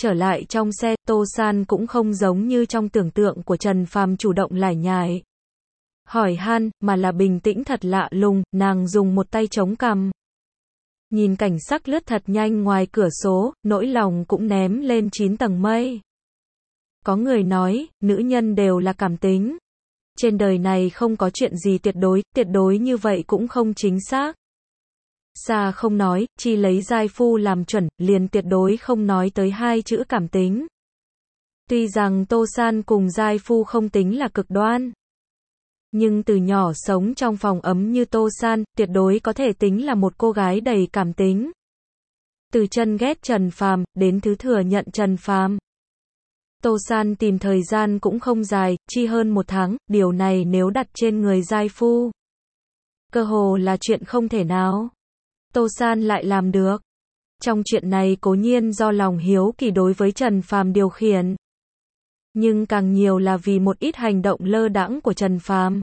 trở lại trong xe, Tô San cũng không giống như trong tưởng tượng của Trần Phàm chủ động lải nhải hỏi han, mà là bình tĩnh thật lạ lùng, nàng dùng một tay chống cằm. Nhìn cảnh sắc lướt thật nhanh ngoài cửa sổ, nỗi lòng cũng ném lên 9 tầng mây. Có người nói, nữ nhân đều là cảm tính. Trên đời này không có chuyện gì tuyệt đối như vậy cũng không chính xác. Xa không nói, chi lấy giai phu làm chuẩn, liền tuyệt đối không nói tới hai chữ cảm tính. Tuy rằng Tô San cùng giai phu không tính là cực đoan, nhưng từ nhỏ sống trong phòng ấm như Tô San, tuyệt đối có thể tính là một cô gái đầy cảm tính. Từ chân ghét Trần Phàm, đến thứ thừa nhận Trần Phàm, Tô San tìm thời gian cũng không dài, chi hơn 1 tháng, điều này nếu đặt trên người giai phu, cơ hồ là chuyện không thể nào. Tô San lại làm được. Trong chuyện này cố nhiên do lòng hiếu kỳ đối với Trần Phàm điều khiển, nhưng càng nhiều là vì một ít hành động lơ đãng của Trần Phàm,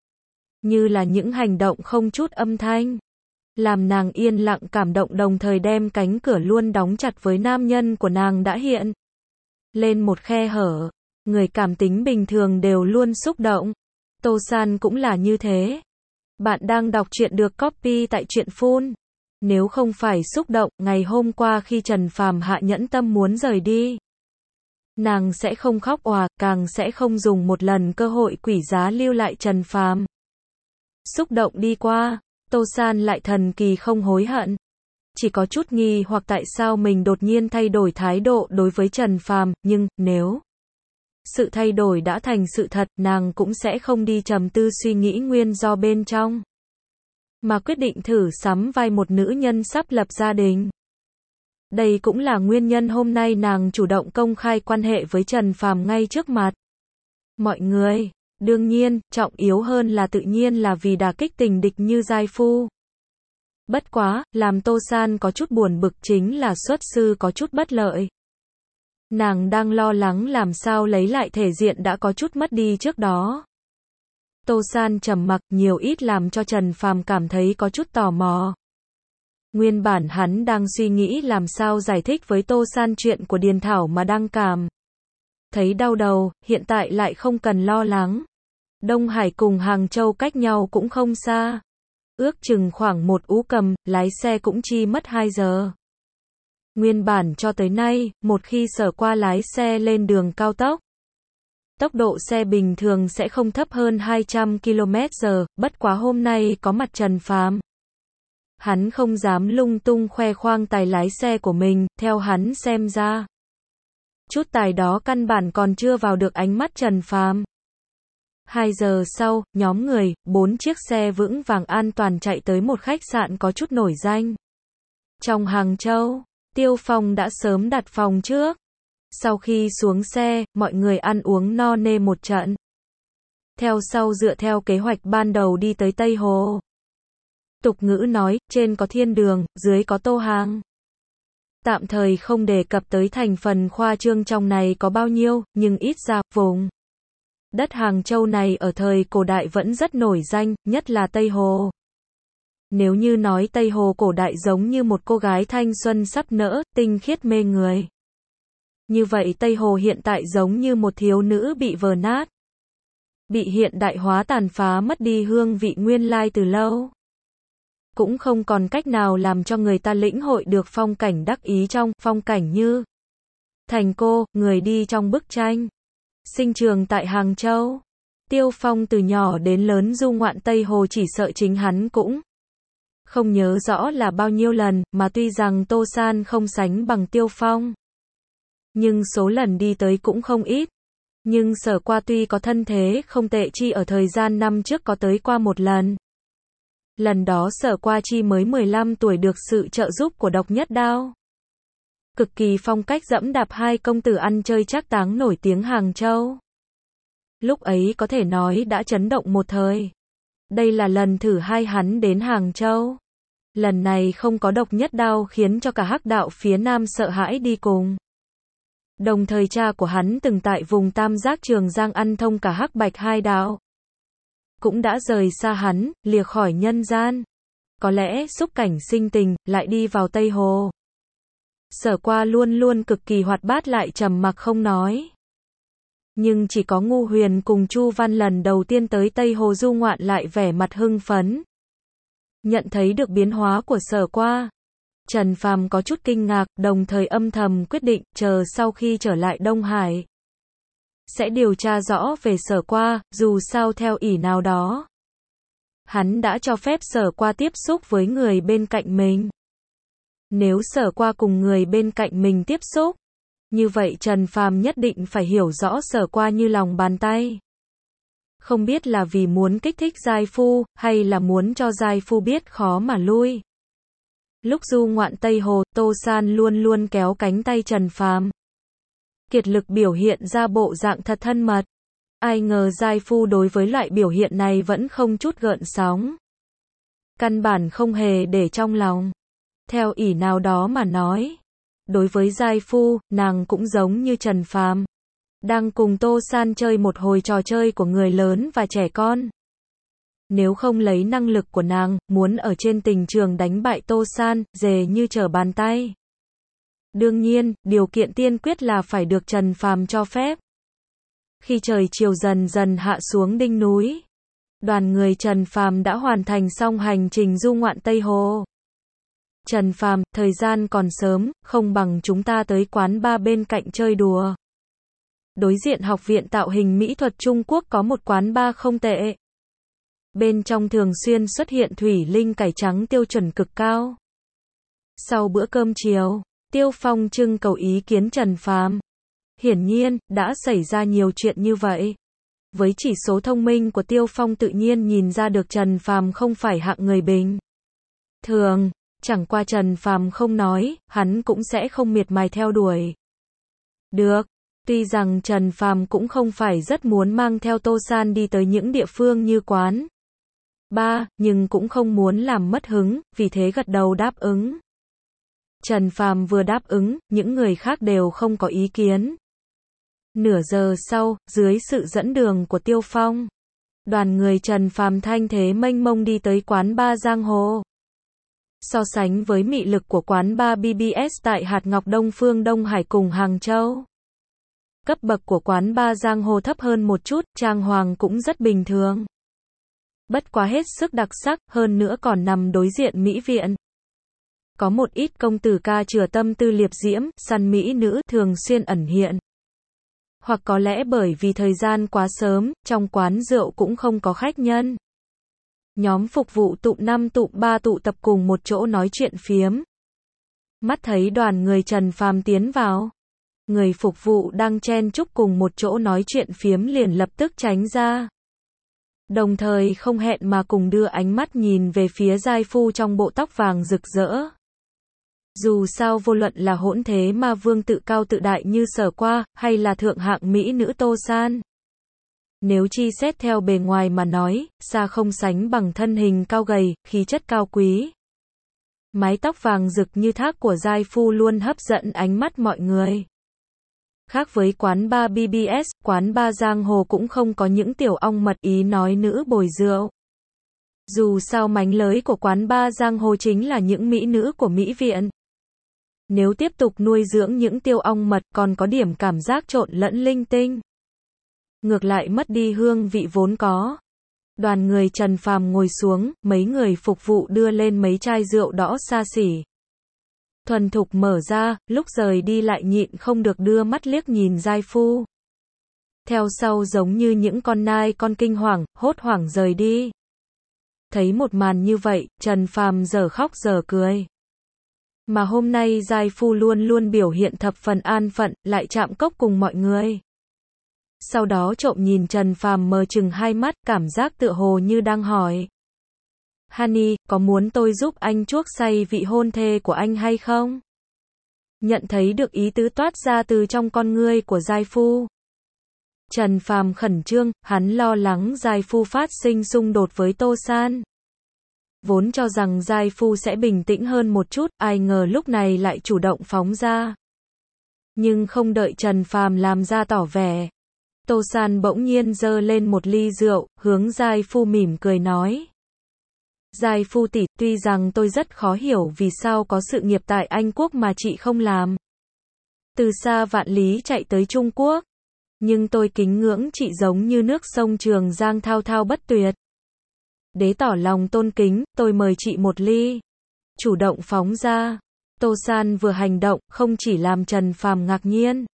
như là những hành động không chút âm thanh, làm nàng yên lặng cảm động, đồng thời đem cánh cửa luôn đóng chặt với nam nhân của nàng đã hiện lên một khe hở. Người cảm tính bình thường đều luôn xúc động. Tô San cũng là như thế. Bạn đang đọc truyện được copy tại truyện Phun. Nếu không phải xúc động, ngày hôm qua khi Trần Phàm hạ nhẫn tâm muốn rời đi, nàng sẽ không khóc òa, càng sẽ không dùng một lần cơ hội quỷ giá lưu lại Trần Phàm. Xúc động đi qua, Tô San lại thần kỳ không hối hận. Chỉ có chút nghi hoặc tại sao mình đột nhiên thay đổi thái độ đối với Trần Phàm, nhưng nếu sự thay đổi đã thành sự thật, nàng cũng sẽ không đi trầm tư suy nghĩ nguyên do bên trong, mà quyết định thử sắm vai một nữ nhân sắp lập gia đình. Đây cũng là nguyên nhân hôm nay nàng chủ động công khai quan hệ với Trần Phàm ngay trước mặt mọi người. Đương nhiên, trọng yếu hơn là tự nhiên là vì đả kích tình địch như giai phu. Bất quá, làm Tô San có chút buồn bực chính là xuất sư có chút bất lợi. Nàng đang lo lắng làm sao lấy lại thể diện đã có chút mất đi trước đó. Tô San trầm mặc, nhiều ít làm cho Trần Phàm cảm thấy có chút tò mò. Nguyên bản hắn đang suy nghĩ làm sao giải thích với Tô San chuyện của Điền Thảo mà đang cảm thấy đau đầu, hiện tại lại không cần lo lắng. Đông Hải cùng Hàng Châu cách nhau cũng không xa. Ước chừng khoảng 1 ú cầm, lái xe cũng chi mất 2 giờ. Nguyên bản cho tới nay, một khi Sở Qua lái xe lên đường cao tốc, tốc độ xe bình thường sẽ không thấp hơn 200 km/h, bất quá hôm nay có mặt Trần Phàm, hắn không dám lung tung khoe khoang tài lái xe của mình, theo hắn xem ra, chút tài đó căn bản còn chưa vào được ánh mắt Trần Phàm. 2 giờ sau, nhóm người, 4 chiếc xe vững vàng an toàn chạy tới một khách sạn có chút nổi danh trong Hàng Châu. Tiêu Phong đã sớm đặt phòng trước. Sau khi xuống xe, mọi người ăn uống no nê một trận. Theo sau dựa theo kế hoạch ban đầu đi tới Tây Hồ. Tục ngữ nói, trên có thiên đường, dưới có tô hàng. Tạm thời không đề cập tới thành phần khoa trương trong này có bao nhiêu, nhưng ít ra, vùng đất Hàng Châu này ở thời cổ đại vẫn rất nổi danh, nhất là Tây Hồ. Nếu như nói Tây Hồ cổ đại giống như một cô gái thanh xuân sắp nở, tinh khiết mê người, như vậy Tây Hồ hiện tại giống như một thiếu nữ bị vờ nát, bị hiện đại hóa tàn phá, mất đi hương vị nguyên lai từ lâu. Cũng không còn cách nào làm cho người ta lĩnh hội được phong cảnh đắc ý trong phong cảnh như thành cô, người đi trong bức tranh. Sinh trường tại Hàng Châu, Tiêu Phong từ nhỏ đến lớn du ngoạn Tây Hồ chỉ sợ chính hắn cũng không nhớ rõ là bao nhiêu lần, mà tuy rằng Tô San không sánh bằng Tiêu Phong, nhưng số lần đi tới cũng không ít. Nhưng Sở Qua tuy có thân thế không tệ, chi ở thời gian năm trước có tới qua một lần. Lần đó Sở Qua chi mới 15 tuổi, được sự trợ giúp của Độc Nhất Đao. Cực kỳ phong cách dẫm đạp hai công tử ăn chơi trác táng nổi tiếng Hàng Châu. Lúc ấy có thể nói đã chấn động một thời. Đây là lần thứ 2 hắn đến Hàng Châu. Lần này không có Độc Nhất Đao khiến cho cả Hắc đạo phía Nam sợ hãi đi cùng. Đồng thời cha của hắn từng tại vùng Tam Giác Trường Giang ăn thông cả Hắc Bạch hai đạo, cũng đã rời xa hắn, lìa khỏi nhân gian. Có lẽ xúc cảnh sinh tình, lại đi vào Tây Hồ. Sở Qua luôn luôn cực kỳ hoạt bát lại trầm mặc không nói. Nhưng chỉ có Ngu Huyền cùng Chu Văn lần đầu tiên tới Tây Hồ du ngoạn lại vẻ mặt hưng phấn. Nhận thấy được biến hóa của Sở Qua, Trần Phàm có chút kinh ngạc, đồng thời âm thầm quyết định, chờ sau khi trở lại Đông Hải, sẽ điều tra rõ về Sở Qua, dù sao theo ỷ nào đó, hắn đã cho phép Sở Qua tiếp xúc với người bên cạnh mình. Nếu Sở Qua cùng người bên cạnh mình tiếp xúc, như vậy Trần Phàm nhất định phải hiểu rõ Sở Qua như lòng bàn tay. Không biết là vì muốn kích thích giai phu, hay là muốn cho giai phu biết khó mà lui. Lúc du ngoạn Tây Hồ, Tô San luôn luôn kéo cánh tay Trần Phàm, kiệt lực biểu hiện ra bộ dạng thật thân mật. Ai ngờ giai phu đối với loại biểu hiện này vẫn không chút gợn sóng. Căn bản không hề để trong lòng. Theo ỷ nào đó mà nói, đối với giai phu, nàng cũng giống như Trần Phàm, đang cùng Tô San chơi một hồi trò chơi của người lớn và trẻ con. Nếu không lấy năng lực của nàng, muốn ở trên tình trường đánh bại Tô San, dễ như trở bàn tay. Đương nhiên, điều kiện tiên quyết là phải được Trần Phàm cho phép. Khi trời chiều dần dần hạ xuống đỉnh núi, đoàn người Trần Phàm đã hoàn thành xong hành trình du ngoạn Tây Hồ. Trần Phàm, thời gian còn sớm, không bằng chúng ta tới quán bar bên cạnh chơi đùa. Đối diện Học viện Tạo hình Mỹ thuật Trung Quốc có một quán bar không tệ. Bên trong thường xuyên xuất hiện thủy linh cải trắng tiêu chuẩn cực cao. Sau bữa cơm chiều, Tiêu Phong trưng cầu ý kiến Trần Phàm. Hiển nhiên, đã xảy ra nhiều chuyện như vậy. Với chỉ số thông minh của Tiêu Phong tự nhiên nhìn ra được Trần Phàm không phải hạng người bình thường, chẳng qua Trần Phàm không nói, hắn cũng sẽ không miệt mài theo đuổi. Được, tuy rằng Trần Phàm cũng không phải rất muốn mang theo Tô San đi tới những địa phương như quán bar, nhưng cũng không muốn làm mất hứng, vì thế gật đầu đáp ứng. Trần Phàm vừa đáp ứng, những người khác đều không có ý kiến. Nửa giờ sau, dưới sự dẫn đường của Tiêu Phong, đoàn người Trần Phàm thanh thế mênh mông đi tới quán bar Giang Hồ. So sánh với mị lực của quán bar BBS tại Hạt Ngọc Đông Phương Đông Hải cùng Hàng Châu, cấp bậc của quán bar Giang Hồ thấp hơn một chút, trang hoàng cũng rất bình thường. Bất quá hết sức đặc sắc, hơn nữa còn nằm đối diện mỹ viện. Có một ít công tử ca chừa tâm tư liệp diễm, săn mỹ nữ thường xuyên ẩn hiện. Hoặc có lẽ bởi vì thời gian quá sớm, trong quán rượu cũng không có khách nhân. Nhóm phục vụ tụm 5 tụm 3 tụ tập cùng một chỗ nói chuyện phiếm. Mắt thấy đoàn người Trần Phàm tiến vào, người phục vụ đang chen chúc cùng một chỗ nói chuyện phiếm liền lập tức tránh ra. Đồng thời không hẹn mà cùng đưa ánh mắt nhìn về phía giai phu trong bộ tóc vàng rực rỡ. Dù sao vô luận là hỗn thế ma vương tự cao tự đại như Sở Qua, hay là thượng hạng mỹ nữ Tô San, nếu chi xét theo bề ngoài mà nói, xa không sánh bằng thân hình cao gầy, khí chất cao quý. Mái tóc vàng rực như thác của giai phu luôn hấp dẫn ánh mắt mọi người. Khác với quán bar BBS, quán bar Giang Hồ cũng không có những tiểu ong mật ý nói nữ bồi rượu. Dù sao mánh lới của quán bar Giang Hồ chính là những mỹ nữ của mỹ viện. Nếu tiếp tục nuôi dưỡng những tiêu ong mật còn có điểm cảm giác trộn lẫn linh tinh, ngược lại mất đi hương vị vốn có. Đoàn người Trần Phàm ngồi xuống, mấy người phục vụ đưa lên mấy chai rượu đỏ xa xỉ. Thuần thục mở ra, lúc rời đi lại nhịn không được đưa mắt liếc nhìn giai phu. Theo sau giống như những con nai con kinh hoàng, hốt hoảng rời đi. Thấy một màn như vậy, Trần Phàm giờ khóc giờ cười. Mà hôm nay giai phu luôn luôn biểu hiện thập phần an phận, lại chạm cốc cùng mọi người. Sau đó trộm nhìn Trần Phàm mờ chừng hai mắt, cảm giác tựa hồ như đang hỏi. Honey, có muốn tôi giúp anh chuốc say vị hôn thê của anh hay không? Nhận thấy được ý tứ toát ra từ trong con ngươi của giai phu. Trần Phàm khẩn trương, hắn lo lắng giai phu phát sinh xung đột với Tô San. Vốn cho rằng giai phu sẽ bình tĩnh hơn một chút, ai ngờ lúc này lại chủ động phóng ra. Nhưng không đợi Trần Phàm làm ra tỏ vẻ, Tô San bỗng nhiên giơ lên một ly rượu, hướng giai phu mỉm cười nói. Giai Phu tỷ, tuy rằng tôi rất khó hiểu vì sao có sự nghiệp tại Anh Quốc mà chị không làm. Từ xa vạn lý chạy tới Trung Quốc. Nhưng tôi kính ngưỡng chị giống như nước sông Trường Giang thao thao bất tuyệt. Để tỏ lòng tôn kính, tôi mời chị một ly. Chủ động phóng ra. Tô San vừa hành động, không chỉ làm Trần Phàm ngạc nhiên.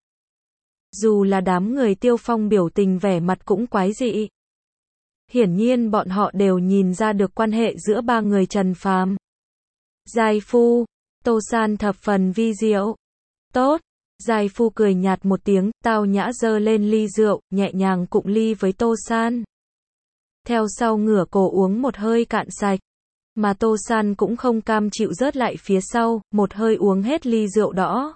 Dù là đám người Tiêu Phong biểu tình vẻ mặt cũng quái dị. Hiển nhiên bọn họ đều nhìn ra được quan hệ giữa ba người Trần Phàm. Giai Phu. Tô San thập phần vi diệu. Tốt. Giai Phu cười nhạt một tiếng, tao nhã giơ lên ly rượu, nhẹ nhàng cụng ly với Tô San. Theo sau ngửa cổ uống một hơi cạn sạch. Mà Tô San cũng không cam chịu rớt lại phía sau, một hơi uống hết ly rượu đỏ.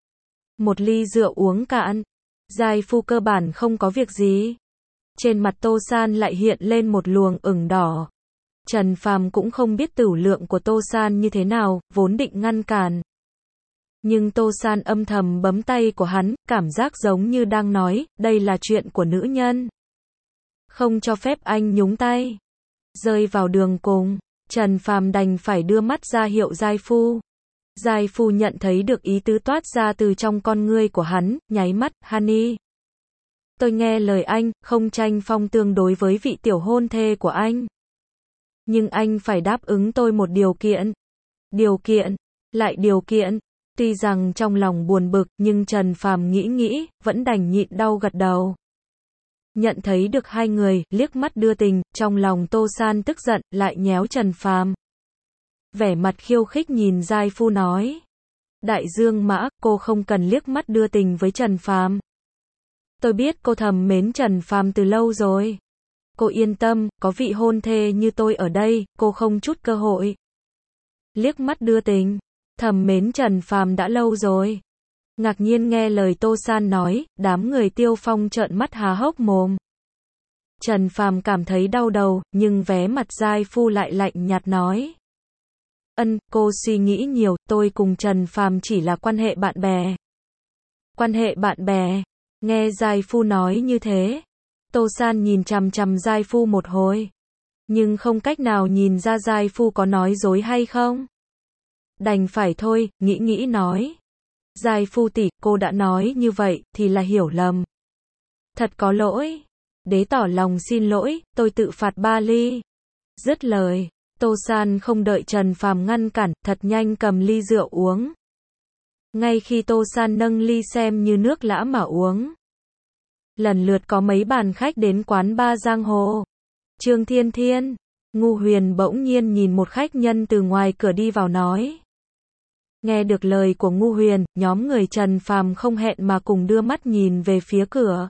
Một ly rượu uống cạn. Giai Phu cơ bản không có việc gì. Trên mặt Tô San lại hiện lên một luồng ửng đỏ. Trần Phàm cũng không biết tửu lượng của Tô San như thế nào, vốn định ngăn cản. Nhưng Tô San âm thầm bấm tay của hắn, cảm giác giống như đang nói, đây là chuyện của nữ nhân. Không cho phép anh nhúng tay. Rơi vào đường cùng, Trần Phàm đành phải đưa mắt ra hiệu Giai Phu. Giai Phu nhận thấy được ý tứ toát ra từ trong con ngươi của hắn, nháy mắt, Honey. Tôi nghe lời anh, không tranh phong tương đối với vị tiểu hôn thê của anh. Nhưng anh phải đáp ứng tôi một điều kiện. Điều kiện, lại điều kiện. Tuy rằng trong lòng buồn bực, nhưng Trần Phàm nghĩ, vẫn đành nhịn đau gật đầu. Nhận thấy được hai người, liếc mắt đưa tình, trong lòng Tô San tức giận, lại nhéo Trần Phàm. Vẻ mặt khiêu khích nhìn Giai Phu nói. Đại Dương Mã, cô không cần liếc mắt đưa tình với Trần Phàm. Tôi biết cô thầm mến Trần Phàm từ lâu rồi. Cô yên tâm, có vị hôn thê như tôi ở đây, cô không chút cơ hội. Liếc mắt đưa tình, thầm mến Trần Phàm đã lâu rồi. Ngạc nhiên nghe lời Tô San nói, đám người Tiêu Phong trợn mắt há hốc mồm. Trần Phàm cảm thấy đau đầu, nhưng vé mặt Giai Phu lại lạnh nhạt nói. Cô suy nghĩ nhiều, tôi cùng Trần Phàm chỉ là quan hệ bạn bè. Quan hệ bạn bè, nghe Giai Phu nói như thế. Tô San nhìn chằm chằm Giai Phu một hồi. Nhưng không cách nào nhìn ra Giai Phu có nói dối hay không. Đành phải thôi, nghĩ nói. Giai Phu tỷ, cô đã nói như vậy, thì là hiểu lầm. Thật có lỗi. Đế tỏ lòng xin lỗi, tôi tự phạt 3 ly. Dứt lời, Tô San không đợi Trần Phàm ngăn cản, thật nhanh cầm ly rượu uống. Ngay khi Tô San nâng ly xem như nước lã mà uống. Lần lượt có mấy bàn khách đến quán ba giang hồ. Trương Thiên Thiên, Ngu Huyền bỗng nhiên nhìn một khách nhân từ ngoài cửa đi vào nói. Nghe được lời của Ngu Huyền, nhóm người Trần Phàm không hẹn mà cùng đưa mắt nhìn về phía cửa.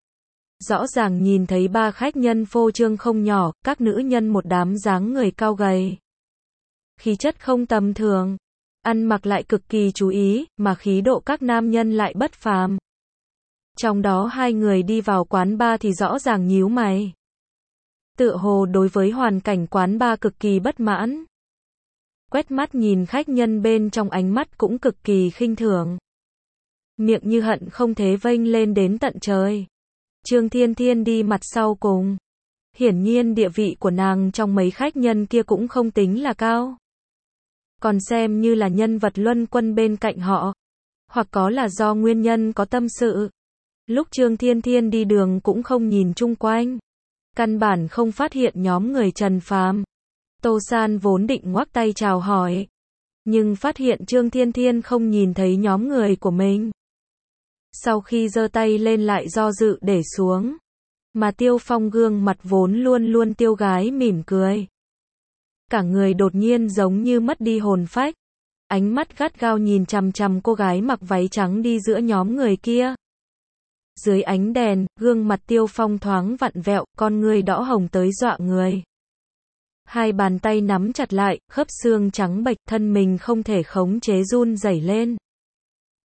Rõ ràng nhìn thấy 3 khách nhân phô trương không nhỏ, các nữ nhân một đám dáng người cao gầy. Khí chất không tầm thường, ăn mặc lại cực kỳ chú ý, mà khí độ các nam nhân lại bất phàm. Trong đó 2 người đi vào quán bar thì rõ ràng nhíu mày. Tựa hồ đối với hoàn cảnh quán bar cực kỳ bất mãn. Quét mắt nhìn khách nhân bên trong ánh mắt cũng cực kỳ khinh thường. Miệng như hận không thế vênh lên đến tận trời. Trương Thiên Thiên đi mặt sau cùng. Hiển nhiên địa vị của nàng trong mấy khách nhân kia cũng không tính là cao. Còn xem như là nhân vật luân quân bên cạnh họ. Hoặc có là do nguyên nhân có tâm sự. Lúc Trương Thiên Thiên đi đường cũng không nhìn chung quanh. Căn bản không phát hiện nhóm người Trần Phàm. Tô San vốn định ngoắc tay chào hỏi. Nhưng phát hiện Trương Thiên Thiên không nhìn thấy nhóm người của mình. Sau khi giơ tay lên lại do dự để xuống. Mà Tiêu Phong gương mặt vốn luôn luôn tiêu gái mỉm cười. Cả người đột nhiên giống như mất đi hồn phách. Ánh mắt gắt gao nhìn chằm chằm cô gái mặc váy trắng đi giữa nhóm người kia. Dưới ánh đèn, gương mặt Tiêu Phong thoáng vặn vẹo, con người đỏ hồng tới dọa người. Hai bàn tay nắm chặt lại, khớp xương trắng bệch, thân mình không thể khống chế run rẩy lên.